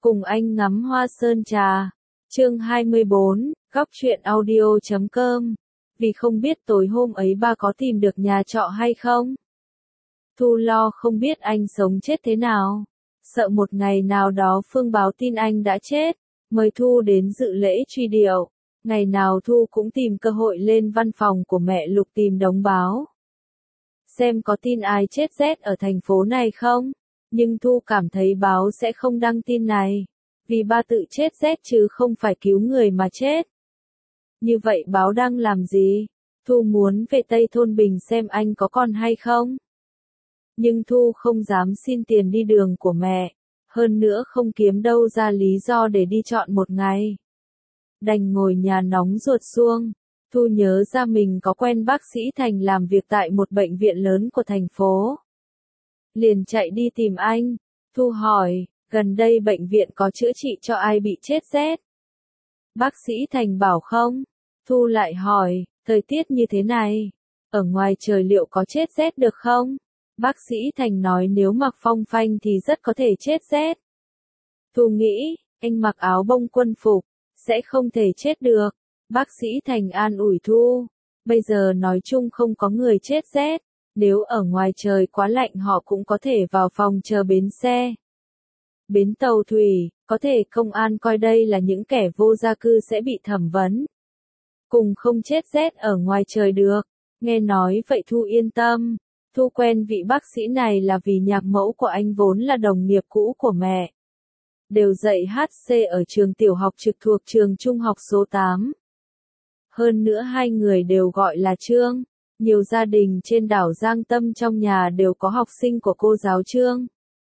Cùng anh ngắm hoa sơn trà. Chương 24, góc truyện audio.com. Vì không biết tối hôm ấy ba có tìm được nhà trọ hay không. Thu lo không biết anh sống chết thế nào. Sợ một ngày nào đó Phương báo tin anh đã chết, mời Thu đến dự lễ truy điệu. Ngày nào Thu cũng tìm cơ hội lên văn phòng của mẹ Lục tìm đống báo. Xem có tin ai chết rét ở thành phố này không. Nhưng Thu cảm thấy báo sẽ không đăng tin này. Vì ba tự chết rét chứ không phải cứu người mà chết. Như vậy báo đăng làm gì? Thu muốn về Tây Thôn Bình xem anh có còn hay không. Nhưng Thu không dám xin tiền đi đường của mẹ. Hơn nữa không kiếm đâu ra lý do để đi chọn một ngày. Đành ngồi nhà nóng ruột suông. Thu nhớ ra mình có quen bác sĩ Thành làm việc tại một bệnh viện lớn của thành phố. Liền chạy đi tìm anh. Thu hỏi, gần đây bệnh viện có chữa trị cho ai bị chết rét? Bác sĩ Thành bảo không. Thu lại hỏi, thời tiết như thế này, ở ngoài trời liệu có chết rét được không? Bác sĩ Thành nói nếu mặc phong phanh thì rất có thể chết rét. Thu nghĩ, anh mặc áo bông quân phục, sẽ không thể chết được. Bác sĩ Thành an ủi Thu, bây giờ nói chung không có người chết rét, nếu ở ngoài trời quá lạnh họ cũng có thể vào phòng chờ bến xe. Bến tàu thủy, có thể công an coi đây là những kẻ vô gia cư sẽ bị thẩm vấn. Cùng không chết rét ở ngoài trời được. Nghe nói vậy Thu yên tâm. Thu quen vị bác sĩ này là vì nhạc mẫu của anh vốn là đồng nghiệp cũ của mẹ. Đều dạy HC ở trường tiểu học trực thuộc trường trung học số 8. Hơn nữa hai người đều gọi là Trương. Nhiều gia đình trên đảo Giang Tâm trong nhà đều có học sinh của cô giáo Trương.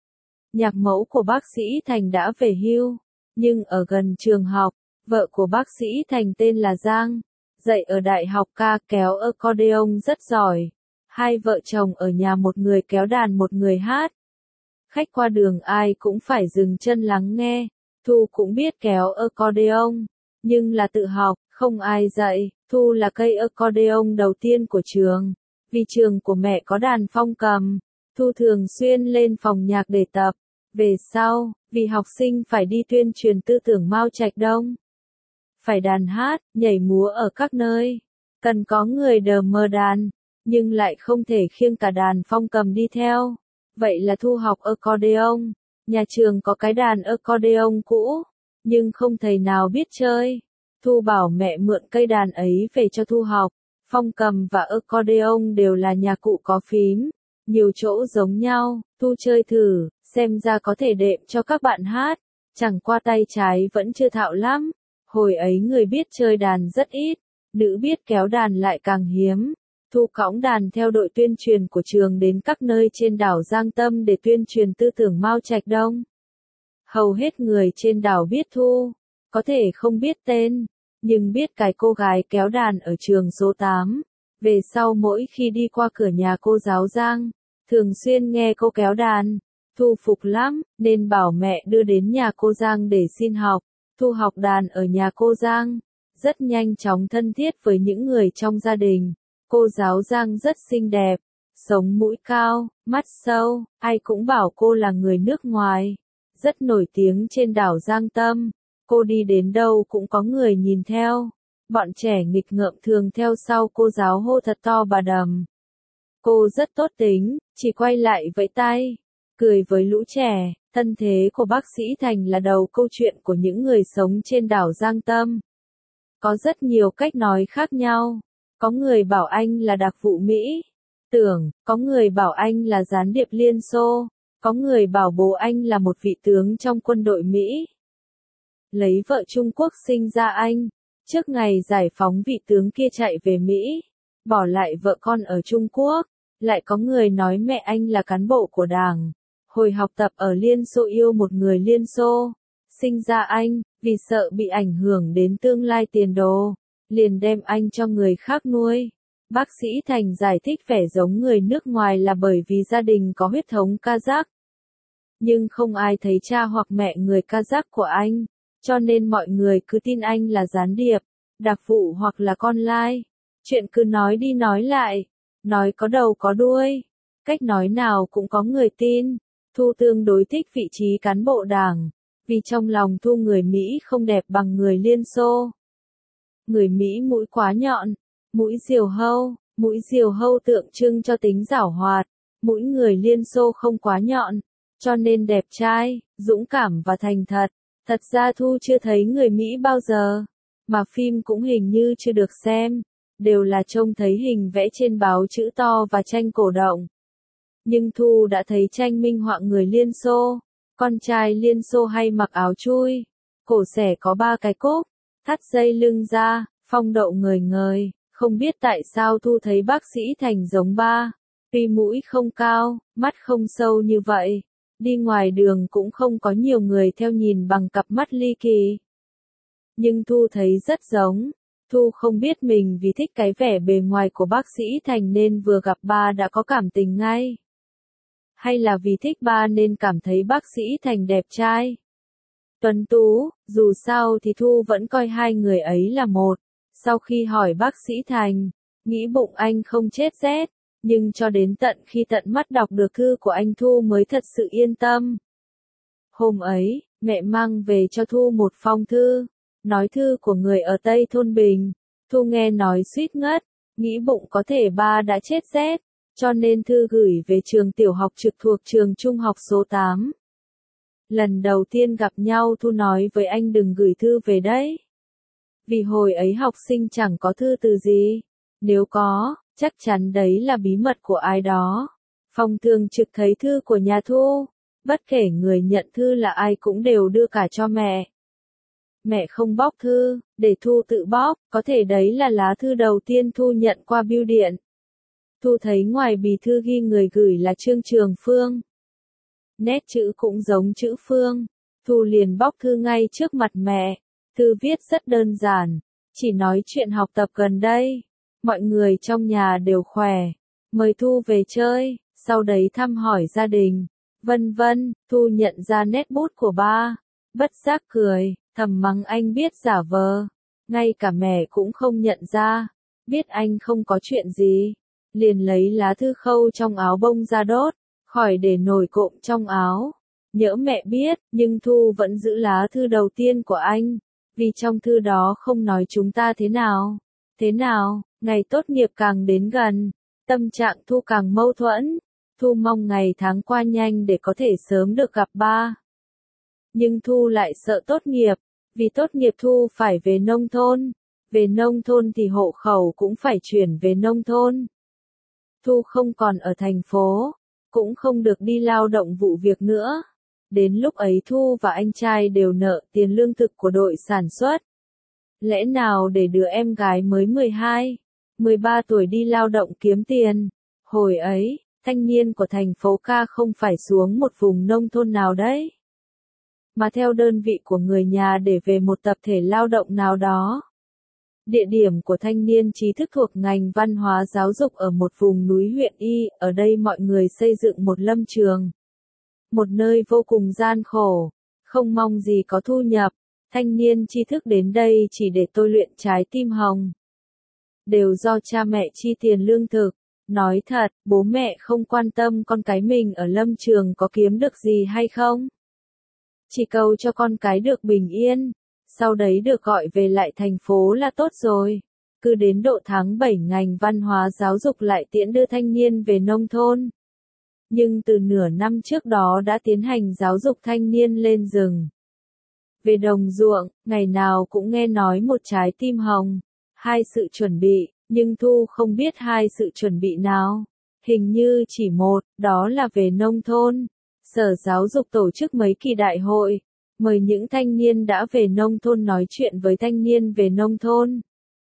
Nhạc mẫu của bác sĩ Thành đã về hưu, nhưng ở gần trường học, vợ của bác sĩ Thành tên là Giang, dạy ở đại học ca kéo accordion rất giỏi. Hai vợ chồng ở nhà một người kéo đàn một người hát. Khách qua đường ai cũng phải dừng chân lắng nghe. Thu cũng biết kéo accordion, nhưng là tự học, không ai dạy. Thu là cây accordion đầu tiên của trường. Vì trường của mẹ có đàn phong cầm, Thu thường xuyên lên phòng nhạc để tập. Về sau, vì học sinh phải đi tuyên truyền tư tưởng Mao Trạch Đông, phải đàn hát, nhảy múa ở các nơi, cần có người đờ mờ đàn, nhưng lại không thể khiêng cả đàn phong cầm đi theo. Vậy là Thu học accordion. Nhà trường có cái đàn accordion cũ, nhưng không thầy nào biết chơi. Thu bảo mẹ mượn cây đàn ấy về cho Thu học. Phong cầm và accordion đều là nhạc cụ có phím, nhiều chỗ giống nhau. Thu chơi thử, xem ra có thể đệm cho các bạn hát. Chẳng qua tay trái vẫn chưa thạo lắm. Hồi ấy người biết chơi đàn rất ít, nữ biết kéo đàn lại càng hiếm. Thu cõng đàn theo đội tuyên truyền của trường đến các nơi trên đảo Giang Tâm để tuyên truyền tư tưởng Mao Trạch Đông. Hầu hết người trên đảo biết Thu, có thể không biết tên, nhưng biết cái cô gái kéo đàn ở trường số 8. Về sau mỗi khi đi qua cửa nhà cô giáo Giang, thường xuyên nghe cô kéo đàn. Thu phục lắm, nên bảo mẹ đưa đến nhà cô Giang để xin học. Thu học đàn ở nhà cô Giang, rất nhanh chóng thân thiết với những người trong gia đình. Cô giáo Giang rất xinh đẹp, sống mũi cao, mắt sâu, ai cũng bảo cô là người nước ngoài, rất nổi tiếng trên đảo Giang Tâm. Cô đi đến đâu cũng có người nhìn theo. Bọn trẻ nghịch ngợm thường theo sau cô giáo hô thật to bà Đầm. Cô rất tốt tính, chỉ quay lại vẫy tay, cười với lũ trẻ. Thân thế của bác sĩ Thành là đầu câu chuyện của những người sống trên đảo Giang Tâm. Có rất nhiều cách nói khác nhau. Có người bảo anh là đặc vụ Mỹ, tưởng, có người bảo anh là gián điệp Liên Xô, có người bảo bố anh là một vị tướng trong quân đội Mỹ. Lấy vợ Trung Quốc sinh ra anh, trước ngày giải phóng vị tướng kia chạy về Mỹ, bỏ lại vợ con ở Trung Quốc. Lại có người nói mẹ anh là cán bộ của Đảng, hồi học tập ở Liên Xô yêu một người Liên Xô, sinh ra anh, vì sợ bị ảnh hưởng đến tương lai tiền đồ, liền đem anh cho người khác nuôi. Bác sĩ Thành giải thích vẻ giống người nước ngoài là bởi vì gia đình có huyết thống Kazakh. Nhưng không ai thấy cha hoặc mẹ người Kazakh của anh, cho nên mọi người cứ tin anh là gián điệp, đặc vụ hoặc là con lai. Chuyện cứ nói đi nói lại, nói có đầu có đuôi, cách nói nào cũng có người tin. Thu tương đối thích vị trí cán bộ Đảng, Vì trong lòng Thu người Mỹ không đẹp bằng người Liên Xô. Người Mỹ mũi quá nhọn, mũi diều hâu tượng trưng cho tính giảo hoạt, mũi người Liên Xô không quá nhọn, cho nên đẹp trai, dũng cảm và thành thật. Thật ra Thu chưa thấy người Mỹ bao giờ, mà phim cũng hình như chưa được xem, đều là trông thấy hình vẽ trên báo chữ to và tranh cổ động. Nhưng Thu đã thấy tranh minh họa người Liên Xô, con trai Liên Xô hay mặc áo chui, cổ xẻ có 3 cái cúc, thắt dây lưng ra, phong độ ngời ngời, không biết tại sao Thu thấy bác sĩ Thành giống ba, tuy mũi không cao, mắt không sâu như vậy, đi ngoài đường cũng không có nhiều người theo nhìn bằng cặp mắt ly kỳ. Nhưng Thu thấy rất giống. Thu không biết mình vì thích cái vẻ bề ngoài của bác sĩ Thành nên vừa gặp ba đã có cảm tình ngay. Hay là vì thích ba nên cảm thấy bác sĩ Thành đẹp trai, tuấn tú, dù sao thì Thu vẫn coi hai người ấy là một. Sau khi hỏi bác sĩ Thành, nghĩ bụng anh không chết rét, nhưng cho đến tận khi tận mắt đọc được thư của anh Thu mới thật sự yên tâm. Hôm ấy, mẹ mang về cho Thu một phong thư, nói thư của người ở Tây Thôn Bình. Thu nghe nói suýt ngất, nghĩ bụng có thể ba đã chết rét, cho nên thư gửi về trường tiểu học trực thuộc trường trung học số 8. Lần đầu tiên gặp nhau Thu nói với anh đừng gửi thư về đấy. Vì hồi ấy học sinh chẳng có thư từ gì. Nếu có, chắc chắn đấy là bí mật của ai đó. Phòng thường trực thấy thư của nhà Thu. Bất kể người nhận thư là ai cũng đều đưa cả cho mẹ. Mẹ không bóc thư, để Thu tự bóc, có thể đấy là lá thư đầu tiên Thu nhận qua bưu điện. Thu thấy ngoài bì thư ghi người gửi là Trương Trường Phương. Nét chữ cũng giống chữ Phương. Thu liền bóc thư ngay trước mặt mẹ. Thư viết rất đơn giản, chỉ nói chuyện học tập gần đây. Mọi người trong nhà đều khỏe. Mời Thu về chơi, sau đấy thăm hỏi gia đình. Vân vân, Thu nhận ra nét bút của ba. Bất giác cười, thầm mắng anh biết giả vờ. Ngay cả mẹ cũng không nhận ra. Biết anh không có chuyện gì. Liền lấy lá thư khâu trong áo bông ra đốt, khỏi để nổi cộm trong áo. Nhỡ mẹ biết, nhưng Thu vẫn giữ lá thư đầu tiên của anh, vì trong thư đó không nói chúng ta thế nào, ngày tốt nghiệp càng đến gần, tâm trạng Thu càng mâu thuẫn. Thu mong ngày tháng qua nhanh để có thể sớm được gặp ba. Nhưng Thu lại sợ tốt nghiệp, vì tốt nghiệp Thu phải về nông thôn, về nông thôn thì hộ khẩu cũng phải chuyển về nông thôn. Thu không còn ở thành phố, cũng không được đi lao động vụ việc nữa. Đến lúc ấy Thu và anh trai đều nợ tiền lương thực của đội sản xuất. Lẽ nào để đứa em gái mới 12, 13 tuổi đi lao động kiếm tiền? Hồi ấy, thanh niên của thành phố ca không phải xuống một vùng nông thôn nào đấy, mà theo đơn vị của người nhà để về một tập thể lao động nào đó. Địa điểm của thanh niên trí thức thuộc ngành văn hóa giáo dục ở một vùng núi huyện Y, ở đây mọi người xây dựng một lâm trường. Một nơi vô cùng gian khổ, không mong gì có thu nhập, thanh niên tri thức đến đây chỉ để tôi luyện trái tim hồng. Đều do cha mẹ chi tiền lương thực, nói thật, bố mẹ không quan tâm con cái mình ở lâm trường có kiếm được gì hay không. Chỉ cầu cho con cái được bình yên, sau đấy được gọi về lại thành phố là tốt rồi. Cứ đến độ tháng 7 ngành văn hóa giáo dục lại tiễn đưa thanh niên về nông thôn. Nhưng từ nửa năm trước đó đã tiến hành giáo dục thanh niên lên rừng. Về đồng ruộng, ngày nào cũng nghe nói một trái tim hồng, hai sự chuẩn bị, nhưng Thu không biết hai sự chuẩn bị nào. Hình như chỉ một, đó là về nông thôn. Sở Giáo dục tổ chức mấy kỳ đại hội, mời những thanh niên đã về nông thôn nói chuyện với thanh niên về nông thôn.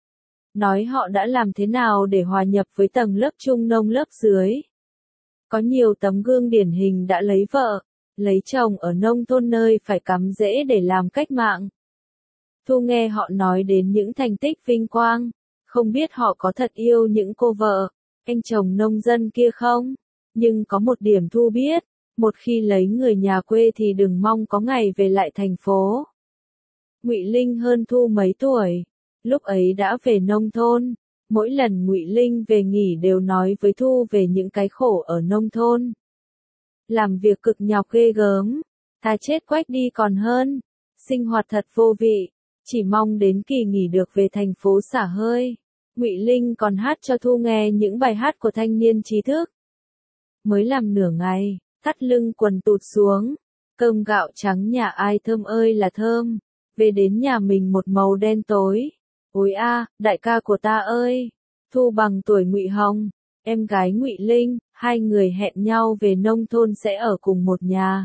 Nói họ đã làm thế nào để hòa nhập với tầng lớp trung nông lớp dưới. Có nhiều tấm gương điển hình đã lấy vợ, lấy chồng ở nông thôn nơi phải cắm rễ để làm cách mạng. Thu nghe họ nói đến những thành tích vinh quang, không biết họ có thật yêu những cô vợ, anh chồng nông dân kia không? Nhưng có một điểm Thu biết, một khi lấy người nhà quê thì đừng mong có ngày về lại thành phố. Ngụy Linh hơn Thu mấy tuổi, lúc ấy đã về nông thôn. Mỗi lần Ngụy Linh về nghỉ đều nói với Thu về những cái khổ ở nông thôn. Làm việc cực nhọc ghê gớm, Thà chết quách đi còn hơn. Sinh hoạt thật vô vị, chỉ mong đến kỳ nghỉ được về thành phố xả hơi. Ngụy Linh còn hát cho Thu nghe những bài hát của thanh niên trí thức. Mới làm nửa ngày, thắt lưng quần tụt xuống, cơm gạo trắng nhà ai thơm ơi là thơm, về đến nhà mình một màu đen tối. Ôi a, đại ca của ta ơi. Thu bằng tuổi Ngụy Hồng, em gái Ngụy Linh, hai người hẹn nhau về nông thôn sẽ ở cùng một nhà.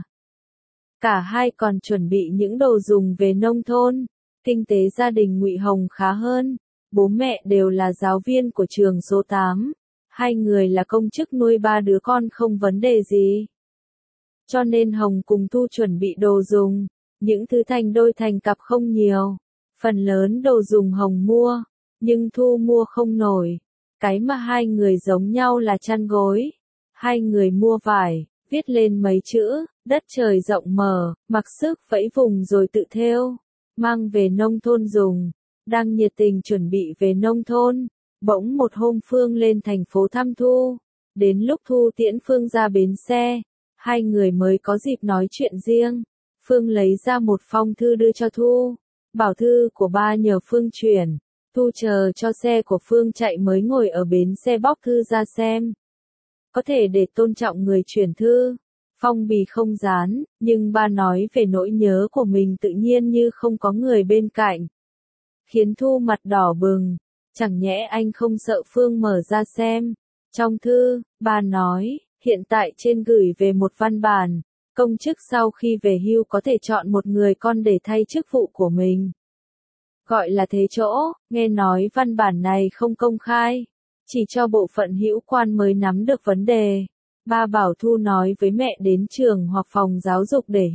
Cả hai còn chuẩn bị những đồ dùng về nông thôn. Kinh tế gia đình Ngụy Hồng khá hơn, bố mẹ đều là giáo viên của trường số 8, hai người là công chức nuôi ba đứa con không vấn đề gì. Cho nên Hồng cùng Thu chuẩn bị đồ dùng, những thứ thành đôi thành cặp không nhiều, phần lớn đồ dùng Hồng mua, nhưng Thu mua không nổi. Cái mà hai người giống nhau là chăn gối. Hai người mua vải, viết lên mấy chữ, đất trời rộng mở, mặc sức vẫy vùng rồi tự thêu, mang về nông thôn dùng. Đang nhiệt tình chuẩn bị về nông thôn, bỗng một hôm Phương lên thành phố thăm Thu. Đến lúc Thu tiễn Phương ra bến xe, hai người mới có dịp nói chuyện riêng. Phương lấy ra một phong thư đưa cho Thu, bảo thư của ba nhờ Phương chuyển. Thu chờ cho xe của Phương chạy mới ngồi ở bến xe bóc thư ra xem. Có thể để tôn trọng người chuyển thư, phong bì không dán, nhưng ba nói về nỗi nhớ của mình tự nhiên như không có người bên cạnh. Khiến Thu mặt đỏ bừng, chẳng nhẽ anh không sợ Phương mở ra xem. Trong thư, ba nói, hiện tại trên gửi về một văn bản, công chức sau khi về hưu có thể chọn một người con để thay chức vụ của mình. Gọi là thế chỗ, nghe nói văn bản này không công khai, chỉ cho bộ phận hữu quan mới nắm được vấn đề. Ba bảo Thu nói với mẹ đến trường hoặc phòng giáo dục để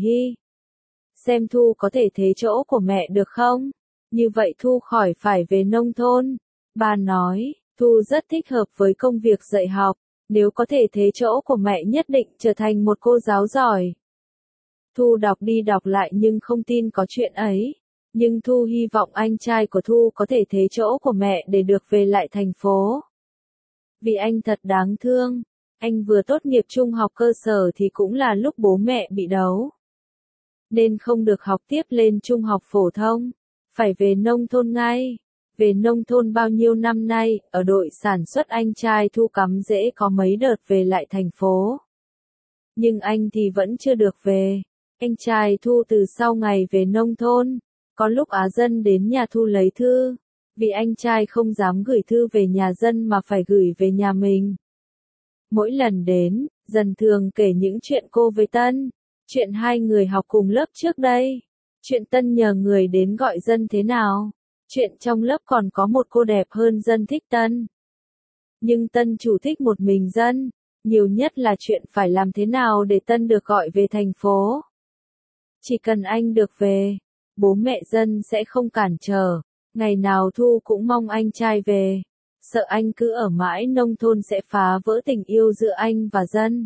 xem Thu có thể thế chỗ của mẹ được không? Như vậy Thu khỏi phải về nông thôn. Ba nói, Thu rất thích hợp với công việc dạy học, nếu có thể thế chỗ của mẹ nhất định trở thành một cô giáo giỏi. Thu đọc đi đọc lại nhưng không tin có chuyện ấy. Nhưng Thu hy vọng anh trai của Thu có thể thế chỗ của mẹ để được về lại thành phố. Vì anh thật đáng thương, anh vừa tốt nghiệp trung học cơ sở thì cũng là lúc bố mẹ bị đấu. Nên không được học tiếp lên trung học phổ thông, phải về nông thôn ngay. Về nông thôn bao nhiêu năm nay, ở đội sản xuất anh trai Thu cắm rễ có mấy đợt về lại thành phố. Nhưng anh thì vẫn chưa được về. Anh trai Thu từ sau ngày về nông thôn, có lúc Á Dân đến nhà Thu lấy thư, vì anh trai không dám gửi thư về nhà dân mà phải gửi về nhà mình. Mỗi lần đến, Dần thường kể những chuyện cô với Tân, chuyện hai người học cùng lớp trước đây, chuyện Tân nhờ người đến gọi Dân thế nào, chuyện trong lớp còn có một cô đẹp hơn Dân thích Tân. Nhưng Tân chủ thích một mình Dân, nhiều nhất là chuyện phải làm thế nào để Tân được gọi về thành phố. Chỉ cần anh được về, bố mẹ Dân sẽ không cản trở, ngày nào Thu cũng mong anh trai về, sợ anh cứ ở mãi nông thôn sẽ phá vỡ tình yêu giữa anh và Dân.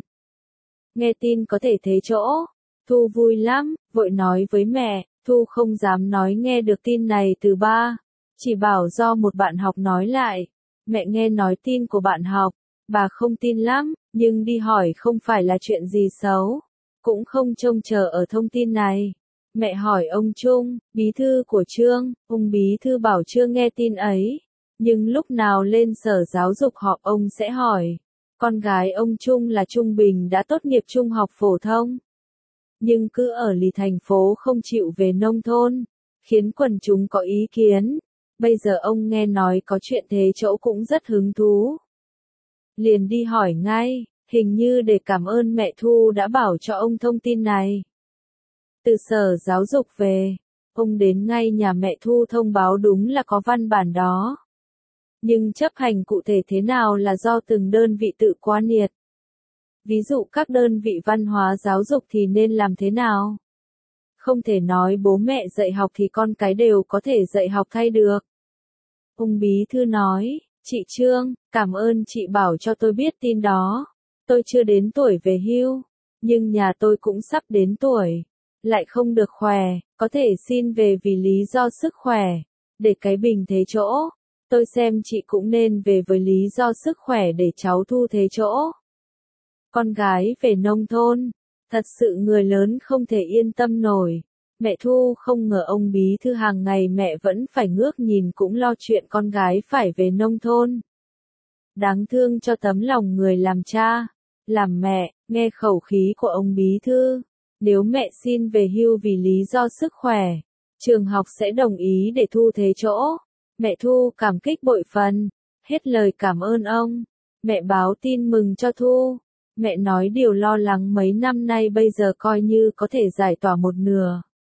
Nghe tin có thể thế chỗ, Thu vui lắm, vội nói với mẹ. Thu không dám nói nghe được tin này từ ba, chỉ bảo do một bạn học nói lại. Mẹ nghe nói tin của bạn học, bà không tin lắm, nhưng đi hỏi không phải là chuyện gì xấu, cũng không trông chờ ở thông tin này. Mẹ hỏi ông Trung, bí thư của Trương, ông bí thư bảo chưa nghe tin ấy, nhưng lúc nào lên sở giáo dục họp ông sẽ hỏi. Con gái ông Trung là Trung Bình đã tốt nghiệp trung học phổ thông, nhưng cứ ở lì thành phố không chịu về nông thôn, khiến quần chúng có ý kiến. Bây giờ ông nghe nói có chuyện thế chỗ cũng rất hứng thú. Liền đi hỏi ngay, hình như để cảm ơn mẹ Thu đã bảo cho ông thông tin này. Từ sở giáo dục về, ông đến ngay nhà mẹ Thu thông báo đúng là có văn bản đó. Nhưng chấp hành cụ thể thế nào là do từng đơn vị tự qua nhiệt. Ví dụ các đơn vị văn hóa giáo dục thì nên làm thế nào? Không thể nói bố mẹ dạy học thì con cái đều có thể dạy học thay được. Ông bí thư nói, chị Trương, cảm ơn chị bảo cho tôi biết tin đó. Tôi chưa đến tuổi về hưu, nhưng nhà tôi cũng sắp đến tuổi, lại không được khỏe, có thể xin về vì lý do sức khỏe. Để cái bình thế chỗ, tôi xem chị cũng nên về với lý do sức khỏe để cháu Thu thế chỗ. Con gái về nông thôn, Thật sự người lớn không thể yên tâm nổi. Mẹ Thu không ngờ ông bí thư hàng ngày mẹ vẫn phải ngước nhìn cũng lo chuyện con gái phải về nông thôn. Đáng thương cho tấm lòng người làm cha, làm mẹ, nghe khẩu khí của ông bí thư. Nếu mẹ xin về hưu vì lý do sức khỏe, trường học sẽ đồng ý để Thu thế chỗ. Mẹ Thu cảm kích bội phần, hết lời cảm ơn ông. Mẹ báo tin mừng cho Thu. Mẹ nói điều lo lắng mấy năm nay bây giờ coi như có thể giải tỏa một nửa.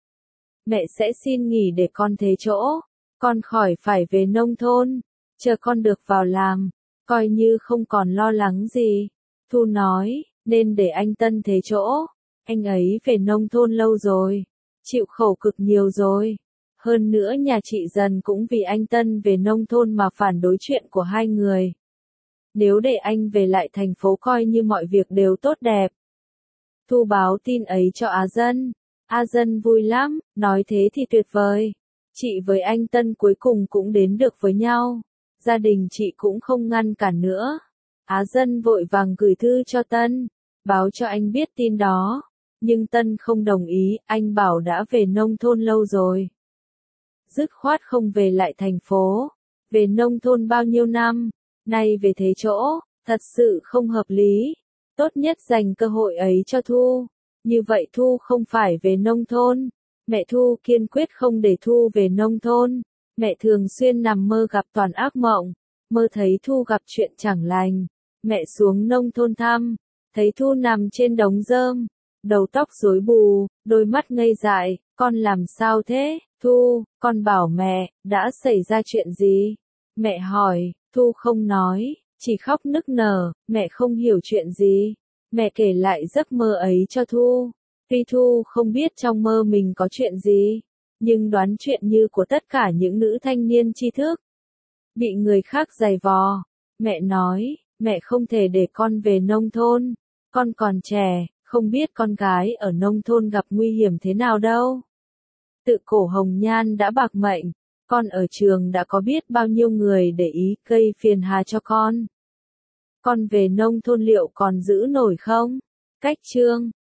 Mẹ sẽ xin nghỉ để con thế chỗ. Con khỏi phải về nông thôn. Chờ con được vào làm, coi như không còn lo lắng gì. Thu nói, nên để anh Tân thế chỗ. Anh ấy về nông thôn lâu rồi. Chịu khổ cực nhiều rồi. Hơn nữa nhà chị Dần cũng vì anh Tân về nông thôn mà phản đối chuyện của hai người. Nếu để anh về lại thành phố coi như mọi việc đều tốt đẹp. Thu báo tin ấy cho Á Dân. Á Dân vui lắm, nói thế thì tuyệt vời. Chị với anh Tân cuối cùng cũng đến được với nhau. Gia đình chị cũng không ngăn cản nữa. Á Dân vội vàng gửi thư cho Tân, báo cho anh biết tin đó. Nhưng Tân không đồng ý, anh bảo đã về nông thôn lâu rồi. Dứt khoát không về lại thành phố. Về nông thôn bao nhiêu năm, nay về thế chỗ, thật sự không hợp lý. Tốt nhất dành cơ hội ấy cho Thu. Như vậy Thu không phải về nông thôn. Mẹ Thu kiên quyết không để Thu về nông thôn. Mẹ thường xuyên nằm mơ gặp toàn ác mộng. Mơ thấy Thu gặp chuyện chẳng lành. Mẹ xuống nông thôn thăm. Thấy Thu nằm trên đống rơm. Đầu tóc rối bù, đôi mắt ngây dại. Con làm sao thế, Thu? Con bảo mẹ, đã xảy ra chuyện gì? Mẹ hỏi, Thu không nói, chỉ khóc nức nở. Mẹ không hiểu chuyện gì. Mẹ kể lại giấc mơ ấy cho Thu. Tuy Thu không biết trong mơ mình có chuyện gì, nhưng đoán chuyện như của tất cả những nữ thanh niên tri thức. Bị người khác giày vò. Mẹ nói, mẹ không thể để con về nông thôn. Con còn trẻ, không biết con gái ở nông thôn gặp nguy hiểm thế nào đâu. Tự cổ hồng nhan đã bạc mệnh, con ở trường đã có biết bao nhiêu người để ý gây phiền hà cho con. Con về nông thôn liệu còn giữ nổi không? Cách chương